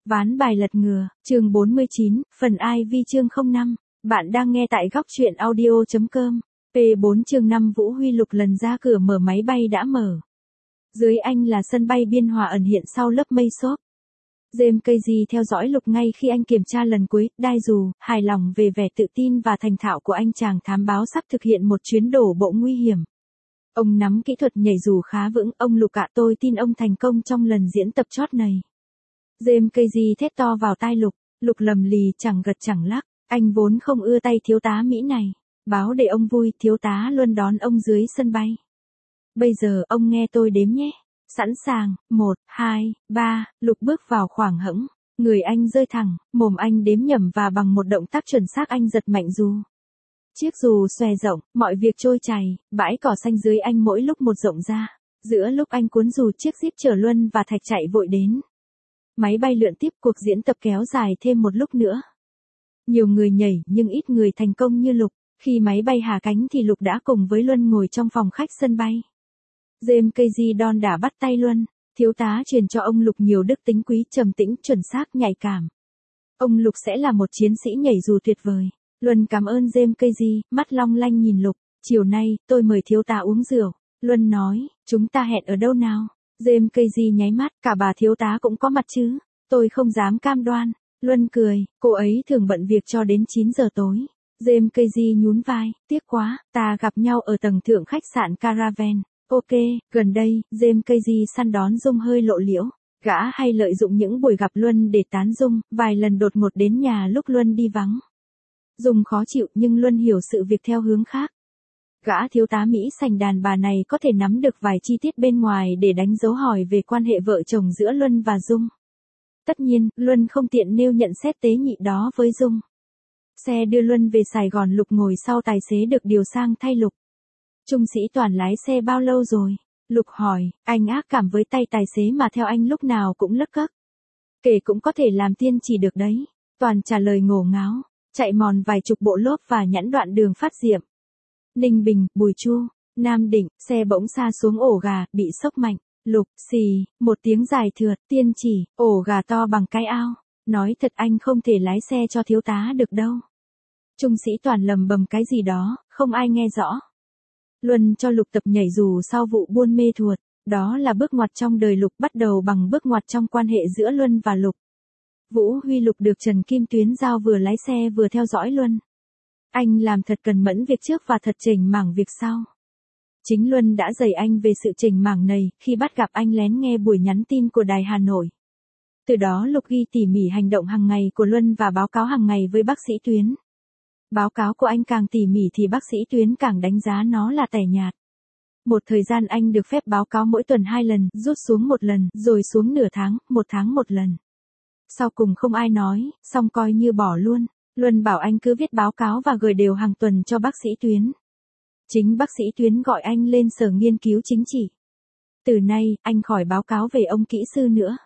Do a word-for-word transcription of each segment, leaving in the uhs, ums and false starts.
Ván bài lật ngừa, chương bốn mươi chín, phần I V chương không năm. Bạn đang nghe tại góc truyện audio.com. P bốn chương năm Vũ Huy Lục lần ra cửa mở máy bay đã mở. Dưới anh là sân bay Biên Hòa ẩn hiện sau lớp mây xốp. James Casey theo dõi Lục ngay khi anh kiểm tra lần cuối, đai dù, hài lòng về vẻ tự tin và thành thạo của anh chàng thám báo sắp thực hiện một chuyến đổ bộ nguy hiểm. Ông nắm kỹ thuật nhảy dù khá vững, ông Lục ạ, tôi tin ông thành công trong lần diễn tập chót này. James Casey thét to vào tai Lục, Lục lầm lì chẳng gật chẳng lắc, anh vốn không ưa tay thiếu tá Mỹ này. Báo để ông vui, thiếu tá luôn đón ông dưới sân bay. Bây giờ ông nghe tôi đếm nhé. Sẵn sàng, một, hai, ba, Lục bước vào khoảng hẫng. Người anh rơi thẳng, mồm anh đếm nhẩm và bằng một động tác chuẩn xác anh giật mạnh dù. Chiếc dù xòe rộng, mọi việc trôi chảy, bãi cỏ xanh dưới anh mỗi lúc một rộng ra. Giữa lúc anh cuốn dù, chiếc jeep chở Luân và Thạch chạy vội đến. Máy bay lượn tiếp, cuộc diễn tập kéo dài thêm một lúc nữa. Nhiều người nhảy nhưng ít người thành công như Lục. Khi máy bay hạ cánh thì Lục đã cùng với Luân ngồi trong phòng khách sân bay. James Casey đon đả bắt tay Luân. Thiếu tá truyền cho ông Lục nhiều đức tính quý, trầm tĩnh, chuẩn xác, nhạy cảm. Ông Lục sẽ là một chiến sĩ nhảy dù tuyệt vời. Luân cảm ơn James Casey, mắt long lanh nhìn Lục. Chiều nay, tôi mời thiếu tá uống rượu. Luân nói, chúng ta hẹn ở đâu nào? James Casey nháy mắt, cả bà thiếu tá cũng có mặt chứ. Tôi không dám cam đoan. Luân cười, cô ấy thường bận việc cho đến chín giờ tối. James Casey nhún vai, tiếc quá, ta gặp nhau ở tầng thượng khách sạn Caravan. Ok, gần đây, James Casey săn đón Dung hơi lộ liễu. Gã hay lợi dụng những buổi gặp Luân để tán Dung, vài lần đột ngột đến nhà lúc Luân đi vắng. Dung khó chịu nhưng Luân hiểu sự việc theo hướng khác. Gã thiếu tá Mỹ sành đàn bà này có thể nắm được vài chi tiết bên ngoài để đánh dấu hỏi về quan hệ vợ chồng giữa Luân và Dung. Tất nhiên, Luân không tiện nêu nhận xét tế nhị đó với Dung. Xe đưa Luân về Sài Gòn, Lục ngồi sau, tài xế được điều sang thay Lục. Trung sĩ Toàn lái xe bao lâu rồi? Lục hỏi, anh ác cảm với tay tài xế mà theo anh lúc nào cũng lấc cấc. Kể cũng có thể làm tiên chỉ được đấy. Toàn trả lời ngổ ngáo, chạy mòn vài chục bộ lốp và nhẵn đoạn đường Phát Diệm. Ninh Bình, Bùi Chu, Nam Định, xe bỗng sa xuống ổ gà, bị sốc mạnh. Lục, xì, một tiếng dài thượt, tiên chỉ, ổ gà to bằng cái ao. Nói thật anh không thể lái xe cho thiếu tá được đâu. Trung sĩ Toàn lầm bầm cái gì đó, không ai nghe rõ. Luân cho Lục tập nhảy dù sau vụ buôn mê thuột. Đó là bước ngoặt trong đời Lục, bắt đầu bằng bước ngoặt trong quan hệ giữa Luân và Lục. Vũ Huy Lục được Trần Kim Tuyến giao vừa lái xe vừa theo dõi Luân. Anh làm thật cần mẫn việc trước và thật chỉnh mảng việc sau. Chính Luân đã dạy anh về sự chỉnh mảng này khi bắt gặp anh lén nghe buổi nhắn tin của Đài Hà Nội. Từ đó Lục ghi tỉ mỉ hành động hàng ngày của Luân và báo cáo hàng ngày với bác sĩ Tuyến. Báo cáo của anh càng tỉ mỉ thì bác sĩ Tuyến càng đánh giá nó là tẻ nhạt. Một thời gian anh được phép báo cáo mỗi tuần hai lần, rút xuống một lần, rồi xuống nửa tháng, một tháng một lần. Sau cùng không ai nói, xong coi như bỏ luôn. Luân bảo anh cứ viết báo cáo và gửi đều hàng tuần cho bác sĩ Tuyến. Chính bác sĩ Tuyến gọi anh lên sở nghiên cứu chính trị. Từ nay, anh khỏi báo cáo về ông kỹ sư nữa.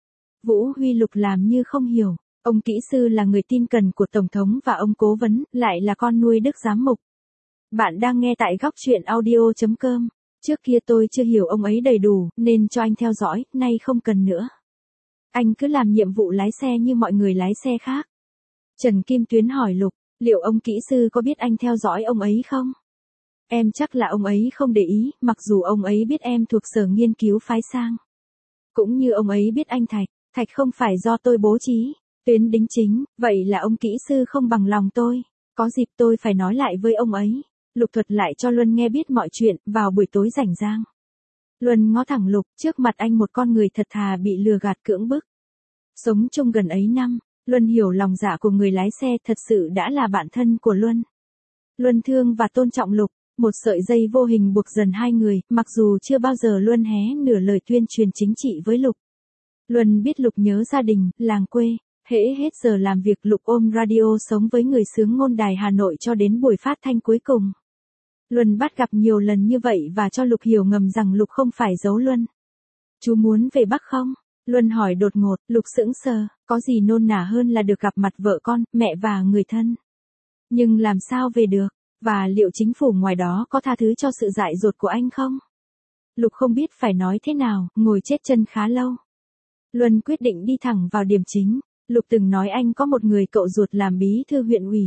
Vũ Huy Lục làm như không hiểu. Ông kỹ sư là người tin cẩn của Tổng thống và ông cố vấn lại là con nuôi Đức giám mục. Bạn đang nghe tại góc truyện audio.com. Trước kia tôi chưa hiểu ông ấy đầy đủ nên cho anh theo dõi, nay không cần nữa. Anh cứ làm nhiệm vụ lái xe như mọi người lái xe khác. Trần Kim Tuyến hỏi Lục, liệu ông kỹ sư có biết anh theo dõi ông ấy không? Em chắc là ông ấy không để ý, mặc dù ông ấy biết em thuộc sở nghiên cứu phái sang. Cũng như ông ấy biết anh Thạch, Thạch không phải do tôi bố trí. Tuyến đính chính, vậy là ông kỹ sư không bằng lòng tôi. Có dịp tôi phải nói lại với ông ấy. Lục thuật lại cho Luân nghe biết mọi chuyện, vào buổi tối rảnh rang. Luân ngó thẳng Lục, trước mặt anh một con người thật thà bị lừa gạt cưỡng bức. Sống chung gần ấy năm, Luân hiểu lòng dạ của người lái xe, thật sự đã là bạn thân của Luân. Luân thương và tôn trọng Lục, một sợi dây vô hình buộc dần hai người, mặc dù chưa bao giờ Luân hé nửa lời tuyên truyền chính trị với Lục. Luân biết Lục nhớ gia đình, làng quê. Hễ hết giờ làm việc Lục ôm radio sống với người xướng ngôn Đài Hà Nội cho đến buổi phát thanh cuối cùng. Luân bắt gặp nhiều lần như vậy và cho Lục hiểu ngầm rằng Lục không phải giấu Luân. Chú muốn về Bắc không? Luân hỏi đột ngột, Lục sững sờ, có gì nôn nả hơn là được gặp mặt vợ con, mẹ và người thân. Nhưng làm sao về được, và liệu chính phủ ngoài đó có tha thứ cho sự dại dột của anh không? Lục không biết phải nói thế nào, ngồi chết chân khá lâu. Luân quyết định đi thẳng vào điểm chính. Lục từng nói anh có một người cậu ruột làm bí thư huyện ủy.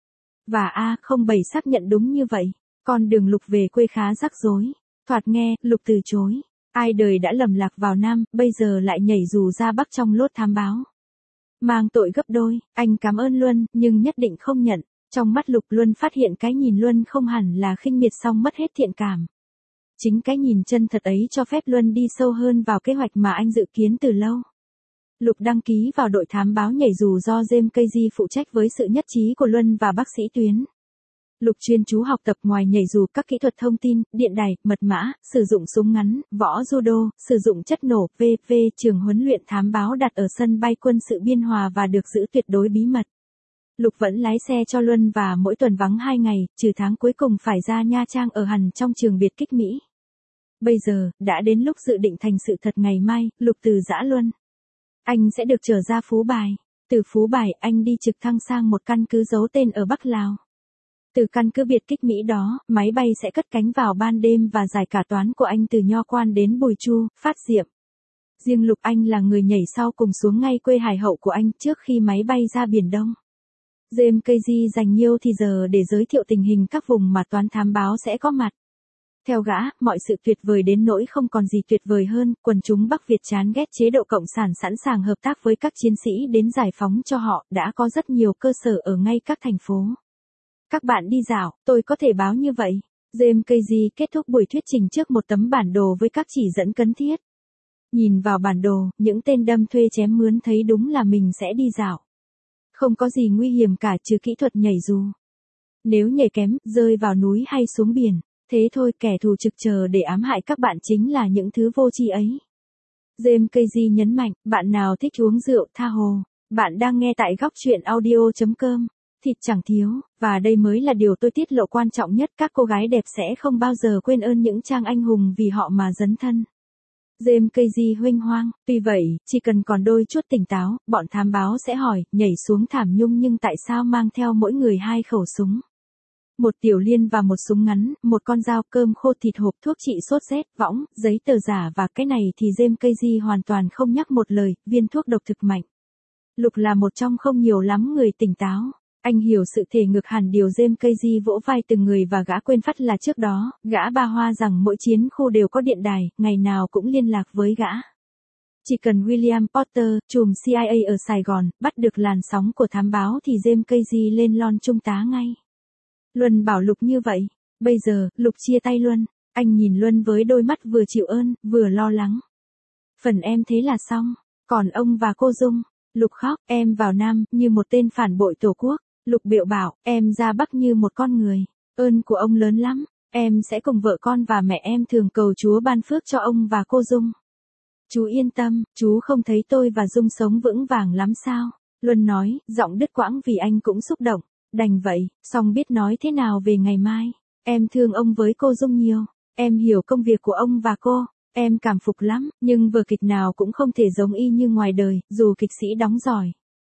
Và A không bảy xác nhận đúng như vậy. Con đường Lục về quê khá rắc rối. Thoạt nghe, Lục từ chối. Ai đời đã lầm lạc vào Nam, bây giờ lại nhảy dù ra Bắc trong lốt thám báo. Mang tội gấp đôi, anh cảm ơn Luân, nhưng nhất định không nhận. Trong mắt Lục Luân phát hiện cái nhìn Luân không hẳn là khinh miệt song mất hết thiện cảm. Chính cái nhìn chân thật ấy cho phép Luân đi sâu hơn vào kế hoạch mà anh dự kiến từ lâu. Lục đăng ký vào đội thám báo nhảy dù do James Casey phụ trách với sự nhất trí của Luân và bác sĩ Tuyến. Lục chuyên chú học tập ngoài nhảy dù các kỹ thuật thông tin, điện đài, mật mã, sử dụng súng ngắn, võ judo, sử dụng chất nổ, vân vân Trường huấn luyện thám báo đặt ở sân bay quân sự Biên Hòa và được giữ tuyệt đối bí mật. Lục vẫn lái xe cho Luân và mỗi tuần vắng hai ngày, trừ tháng cuối cùng phải ra Nha Trang ở hẳn trong trường biệt kích Mỹ. Bây giờ, đã đến lúc dự định thành sự thật ngày mai, Lục từ giã Luân. Anh sẽ được trở ra Phú Bài. Từ Phú Bài, anh đi trực thăng sang một căn cứ giấu tên ở Bắc Lào. Từ căn cứ biệt kích Mỹ đó, máy bay sẽ cất cánh vào ban đêm và giải cả toán của anh từ Nho Quan đến Bùi Chu, Phát Diệm. Riêng Lục anh là người nhảy sau cùng xuống ngay quê hải hậu của anh trước khi máy bay ra Biển Đông. James Casey dành nhiều thì giờ để giới thiệu tình hình các vùng mà toán thám báo sẽ có mặt. Theo gã, mọi sự tuyệt vời đến nỗi không còn gì tuyệt vời hơn, quần chúng Bắc Việt chán ghét chế độ Cộng sản sẵn sàng hợp tác với các chiến sĩ đến giải phóng cho họ, đã có rất nhiều cơ sở ở ngay các thành phố. Các bạn đi dạo, tôi có thể báo như vậy. James Casey kết thúc buổi thuyết trình trước một tấm bản đồ với các chỉ dẫn cần thiết. Nhìn vào bản đồ, những tên đâm thuê chém mướn thấy đúng là mình sẽ đi dạo. Không có gì nguy hiểm cả trừ kỹ thuật nhảy dù. Nếu nhảy kém, rơi vào núi hay xuống biển, thế thôi kẻ thù trực chờ để ám hại các bạn chính là những thứ vô tri ấy. James Casey nhấn mạnh, bạn nào thích uống rượu tha hồ. Bạn đang nghe tại góc truyện audio chấm com. Thịt chẳng thiếu, và đây mới là điều tôi tiết lộ quan trọng nhất, các cô gái đẹp sẽ không bao giờ quên ơn những trang anh hùng vì họ mà dấn thân. James Casey huênh hoang, tuy vậy, chỉ cần còn đôi chút tỉnh táo, bọn thám báo sẽ hỏi, nhảy xuống thảm nhung nhưng tại sao mang theo mỗi người hai khẩu súng? Một tiểu liên và một súng ngắn, một con dao, cơm khô, thịt hộp, thuốc trị sốt rét, võng, giấy tờ giả và cái này thì James Casey hoàn toàn không nhắc một lời, viên thuốc độc thực mạnh. Lục là một trong không nhiều lắm người tỉnh táo. Anh hiểu sự thể ngược hẳn điều James Casey vỗ vai từng người và gã quên phát là trước đó, gã ba hoa rằng mỗi chiến khu đều có điện đài, ngày nào cũng liên lạc với gã. Chỉ cần William Potter, trùm C I A ở Sài Gòn, bắt được làn sóng của thám báo thì James Casey lên lon trung tá ngay. Luân bảo Lục như vậy. Bây giờ, Lục chia tay Luân. Anh nhìn Luân với đôi mắt vừa chịu ơn, vừa lo lắng. Phần em thế là xong. Còn ông và cô Dung. Lục khóc, em vào Nam, như một tên phản bội Tổ quốc. Lục biệu bảo, em ra Bắc như một con người. Ơn của ông lớn lắm. Em sẽ cùng vợ con và mẹ em thường cầu Chúa ban phước cho ông và cô Dung. Chú yên tâm, chú không thấy tôi và Dung sống vững vàng lắm sao? Luân nói, giọng đứt quãng vì anh cũng xúc động. Đành vậy, song biết nói thế nào về ngày mai. Em thương ông với cô Dung nhiều. Em hiểu công việc của ông và cô. Em cảm phục lắm, nhưng vở kịch nào cũng không thể giống y như ngoài đời, dù kịch sĩ đóng giỏi.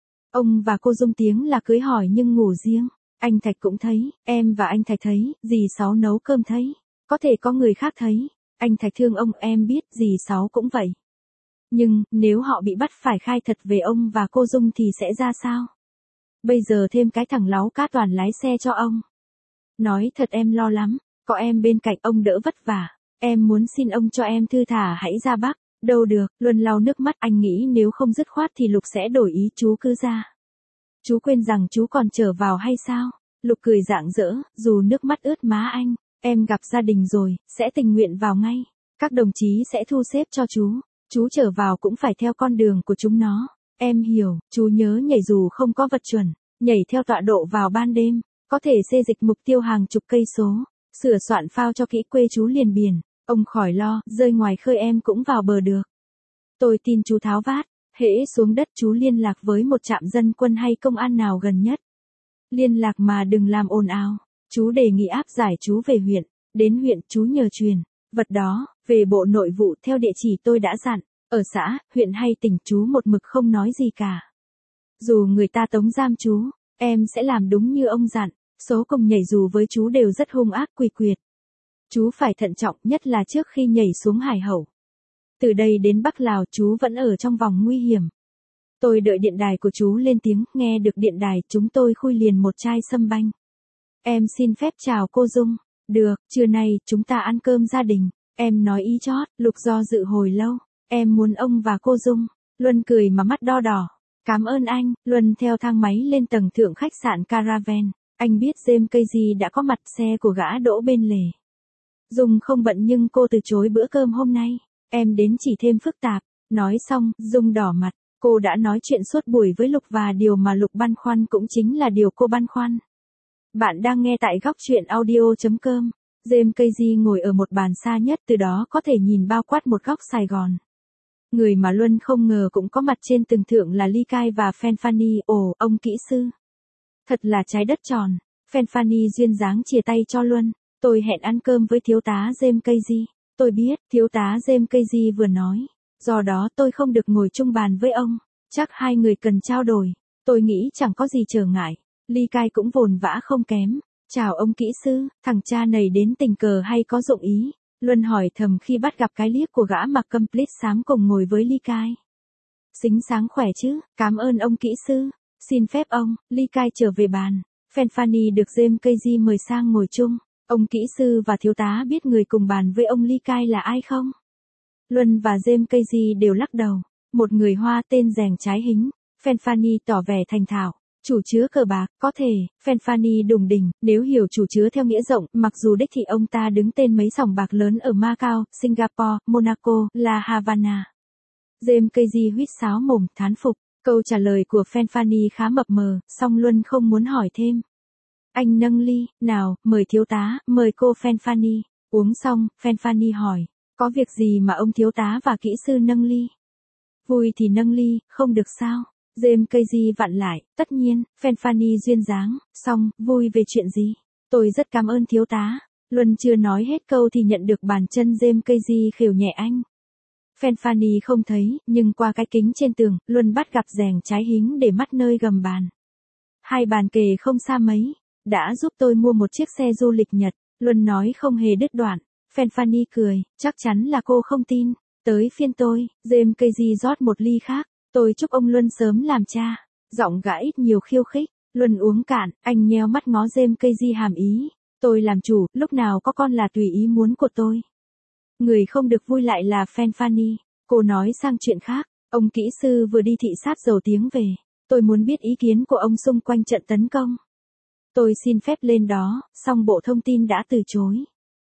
Ông và cô Dung tiếng là cưới hỏi nhưng ngủ riêng. Anh Thạch cũng thấy, em và anh Thạch thấy, dì Sáu nấu cơm thấy. Có thể có người khác thấy. Anh Thạch thương ông, em biết, dì Sáu cũng vậy. Nhưng, nếu họ bị bắt phải khai thật về ông và cô Dung thì sẽ ra sao? Bây giờ thêm cái thằng láu cá toàn lái xe cho ông. Nói thật em lo lắm, có em bên cạnh ông đỡ vất vả. Em muốn xin ông cho em thư thả hãy ra Bắc. Đâu được, Luân lau nước mắt, anh nghĩ nếu không dứt khoát thì Lục sẽ đổi ý, chú cứ ra. Chú quên rằng chú còn trở vào hay sao? Lục cười rạng rỡ, dù nước mắt ướt má anh. Em gặp gia đình rồi, sẽ tình nguyện vào ngay. Các đồng chí sẽ thu xếp cho chú. Chú trở vào cũng phải theo con đường của chúng nó. Em hiểu, chú nhớ nhảy dù không có vật chuẩn. Nhảy theo tọa độ vào ban đêm. Có thể xê dịch mục tiêu hàng chục cây số. Sửa soạn phao cho kỹ, quê chú liền biển. Ông khỏi lo, rơi ngoài khơi em cũng vào bờ được. Tôi tin chú tháo vát. Hễ xuống đất chú liên lạc với một trạm dân quân hay công an nào gần nhất. Liên lạc mà đừng làm ồn ào. Chú đề nghị áp giải chú về huyện. Đến huyện chú nhờ truyền vật đó về Bộ Nội vụ theo địa chỉ tôi đã dặn. Ở xã, huyện hay tỉnh chú một mực không nói gì cả. Dù người ta tống giam chú, em sẽ làm đúng như ông dặn. Số cùng nhảy dù với chú đều rất hung ác quỷ quyệt. Chú phải thận trọng, nhất là trước khi nhảy xuống hải hậu. Từ đây đến Bắc Lào chú vẫn ở trong vòng nguy hiểm. Tôi đợi điện đài của chú lên tiếng, nghe được điện đài, chúng tôi khui liền một chai sâm banh. Em xin phép chào cô Dung. Được, trưa nay, chúng ta ăn cơm gia đình. Em nói ý chót, Lục do dự hồi lâu. Em muốn ông và cô Dung. Luân cười mà mắt đo đỏ. Cảm ơn anh. Luân theo thang máy lên tầng thượng khách sạn Caravan. Anh biết James Casey đã có mặt, xe của gã đỗ bên lề. Dung không bận nhưng cô từ chối bữa cơm hôm nay. Em đến chỉ thêm phức tạp. Nói xong, Dung đỏ mặt. Cô đã nói chuyện suốt buổi với Lục và điều mà Lục băn khoăn cũng chính là điều cô băn khoăn. Bạn đang nghe tại góc truyện audio.com. James Casey ngồi ở một bàn xa nhất, từ đó có thể nhìn bao quát một góc Sài Gòn. Người mà Luân không ngờ cũng có mặt trên tầng thượng là Ly Kai và Fanfani. Ồ, ông kỹ sư. Thật là trái đất tròn. Fanfani duyên dáng chìa tay cho Luân. Tôi hẹn ăn cơm với thiếu tá James Casey. Tôi biết, thiếu tá James Casey vừa nói. Do đó tôi không được ngồi chung bàn với ông. Chắc hai người cần trao đổi. Tôi nghĩ chẳng có gì trở ngại. Ly Kai cũng vồn vã không kém. Chào ông kỹ sư, thằng cha này đến tình cờ hay có dụng ý? Luân hỏi thầm khi bắt gặp cái liếc của gã mặc complete xám cùng ngồi với Ly Kai. Xính sáng khỏe chứ, cảm ơn ông kỹ sư. Xin phép ông, Ly Kai trở về bàn. Fanfani được James Casey mời sang ngồi chung. Ông kỹ sư và thiếu tá biết người cùng bàn với ông Ly Kai là ai không? Luân và James Casey đều lắc đầu. Một người Hoa tên Giàng Trái Hính. Fanfani tỏ vẻ thành thạo. Chủ chứa cờ bạc, có thể, Fanfani đùng đỉnh, nếu hiểu chủ chứa theo nghĩa rộng, mặc dù đích thị ông ta đứng tên mấy sòng bạc lớn ở Macau, Singapore, Monaco, La Havana. James Casey huýt sáo mồm, thán phục. Câu trả lời của Fanfani khá mập mờ, song Luân không muốn hỏi thêm. Anh nâng ly, nào, mời thiếu tá, mời cô Fanfani. Uống xong, Fanfani hỏi, có việc gì mà ông thiếu tá và kỹ sư nâng ly? Vui thì nâng ly, không được sao? James Casey vặn lại, tất nhiên, Fanfani duyên dáng, xong, vui về chuyện gì? Tôi rất cảm ơn thiếu tá. Luân chưa nói hết câu thì nhận được bàn chân James Casey khều nhẹ anh. Fanfani không thấy, nhưng qua cái kính trên tường, Luân bắt gặp Giàng Trái Hính để mắt nơi gầm bàn. Hai bàn kề không xa mấy, đã giúp tôi mua một chiếc xe du lịch Nhật, Luân nói không hề đứt đoạn. Fanfani cười, chắc chắn là cô không tin. Tới phiên tôi, James Casey rót một ly khác. Tôi chúc ông Luân sớm làm cha. Giọng gã ít nhiều khiêu khích. Luân uống cạn, anh nheo mắt ngó James Casey hàm ý. Tôi làm chủ, lúc nào có con là tùy ý muốn của tôi. Người không được vui lại là Fanfani. Cô nói sang chuyện khác. Ông kỹ sư vừa đi thị sát dầu tiếng về. Tôi muốn biết ý kiến của ông xung quanh trận tấn công. Tôi xin phép lên đó, song bộ thông tin đã từ chối.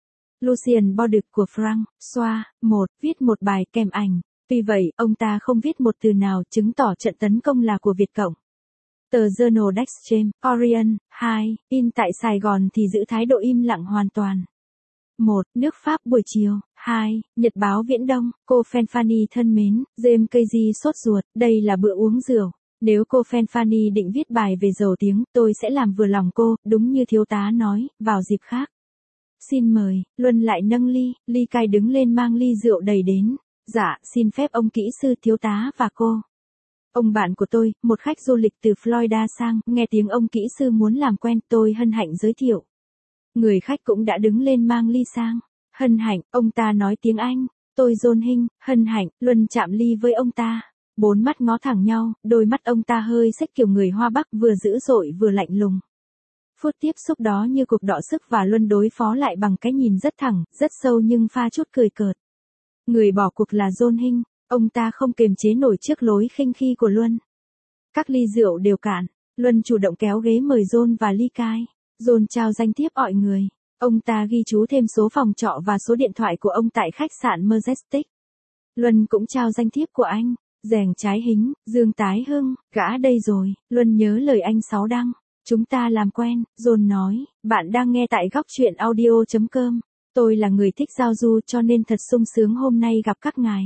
Lucien Bordeaux của Frank, Xoa, một, viết một bài kèm ảnh. Tuy vậy, ông ta không viết một từ nào chứng tỏ trận tấn công là của Việt Cộng. Tờ Journal d'Extrême, Orient, hai, in tại Sài Gòn thì giữ thái độ im lặng hoàn toàn. một. Nước Pháp buổi chiều. hai. Nhật báo Viễn Đông, cô Fanfani thân mến, James Casey sốt ruột, đây là bữa uống rượu. Nếu cô Fanfani định viết bài về dầu tiếng, tôi sẽ làm vừa lòng cô, đúng như thiếu tá nói, vào dịp khác. Xin mời, Luân lại nâng ly, Ly Kai đứng lên mang ly rượu đầy đến. Dạ, xin phép ông kỹ sư, thiếu tá và cô. Ông bạn của tôi, một khách du lịch từ Florida sang, nghe tiếng ông kỹ sư muốn làm quen, tôi hân hạnh giới thiệu. Người khách cũng đã đứng lên mang ly sang. Hân hạnh, ông ta nói tiếng Anh. Tôi John Hinh, hân hạnh, Luân chạm ly với ông ta. Bốn mắt ngó thẳng nhau, đôi mắt ông ta hơi xếch kiểu người Hoa Bắc, vừa dữ dội vừa lạnh lùng. Phút tiếp xúc đó như cuộc đọ sức và Luân đối phó lại bằng cái nhìn rất thẳng, rất sâu nhưng pha chút cười cợt. Người bỏ cuộc là John Hinh, ông ta không kiềm chế nổi trước lối khinh khi của Luân. Các ly rượu đều cạn, Luân chủ động kéo ghế mời John và Ly Kai. John trao danh thiếp mọi người. Ông ta ghi chú thêm số phòng trọ và số điện thoại của ông tại khách sạn Majestic. Luân cũng trao danh thiếp của anh. Giàng Trái Hính, Dương Tái Hưng, gã đây rồi. Luân nhớ lời anh Sáu Đăng. Chúng ta làm quen, John nói. Bạn đang nghe tại góc truyện audio.com. Tôi là người thích giao du cho nên thật sung sướng hôm nay gặp các ngài.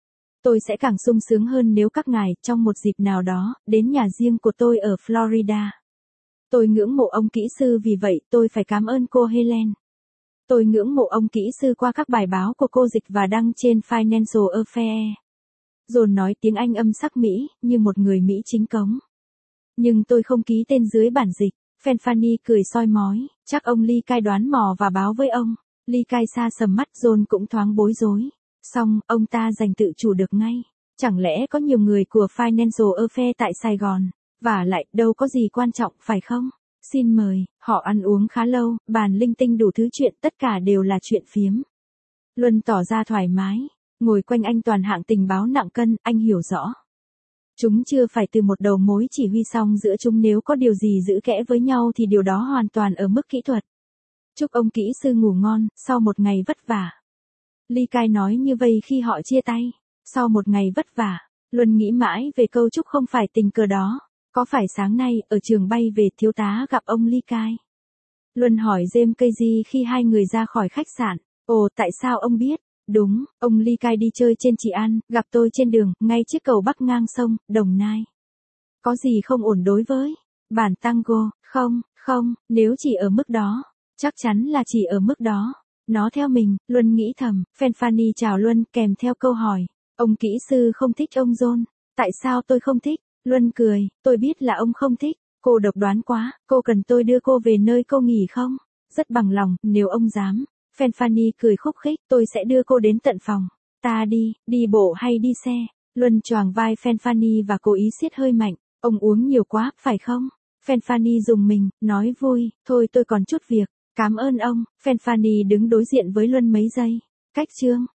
Tôi sẽ càng sung sướng hơn nếu các ngài, trong một dịp nào đó, đến nhà riêng của tôi ở Florida. Tôi ngưỡng mộ ông kỹ sư vì vậy tôi phải cảm ơn cô Helen. Tôi ngưỡng mộ ông kỹ sư qua các bài báo của cô dịch và đăng trên Financial Affair. John nói tiếng Anh âm sắc Mỹ, như một người Mỹ chính cống. Nhưng tôi không ký tên dưới bản dịch. Fanfani cười soi mói, chắc ông Ly Kai đoán mò và báo với ông. Ly Kai xa sầm mắt, John cũng thoáng bối rối. Xong, ông ta giành tự chủ được ngay. Chẳng lẽ có nhiều người của Financial Affair tại Sài Gòn, và lại đâu có gì quan trọng phải không? Xin mời, họ ăn uống khá lâu, bàn linh tinh đủ thứ chuyện, tất cả đều là chuyện phiếm. Luân tỏ ra thoải mái, ngồi quanh anh toàn hạng tình báo nặng cân, anh hiểu rõ. Chúng chưa phải từ một đầu mối chỉ huy xong giữa chúng, nếu có điều gì giữ kẽ với nhau thì điều đó hoàn toàn ở mức kỹ thuật. Chúc ông kỹ sư ngủ ngon, sau một ngày vất vả. Ly Kai nói như vậy khi họ chia tay. Sau một ngày vất vả, Luân nghĩ mãi về câu chúc không phải tình cờ đó. Có phải sáng nay, ở trường bay về, thiếu tá gặp ông Ly Kai? Luân hỏi James Casey khi hai người ra khỏi khách sạn. Ồ, tại sao ông biết? Đúng, ông Ly Kai đi chơi trên Trị An, gặp tôi trên đường, ngay chiếc cầu bắc ngang sông, Đồng Nai. Có gì không ổn đối với bản tango? Không, không, nếu chỉ ở mức đó. Chắc chắn là chỉ ở mức đó. Nó theo mình, Luân nghĩ thầm. Fanfani chào Luân kèm theo câu hỏi. Ông kỹ sư không thích ông John. Tại sao tôi không thích? Luân cười, tôi biết là ông không thích. Cô độc đoán quá, cô cần tôi đưa cô về nơi cô nghỉ không? Rất bằng lòng, nếu ông dám. Fanfani cười khúc khích, tôi sẽ đưa cô đến tận phòng. Ta đi, đi bộ hay đi xe? Luân choàng vai Fanfani và cố ý siết hơi mạnh. Ông uống nhiều quá, phải không? Fanfani dùng mình, nói vui, thôi tôi còn chút việc. Cảm ơn ông. Fanfani đứng đối diện với Luân mấy giây. Cách chương.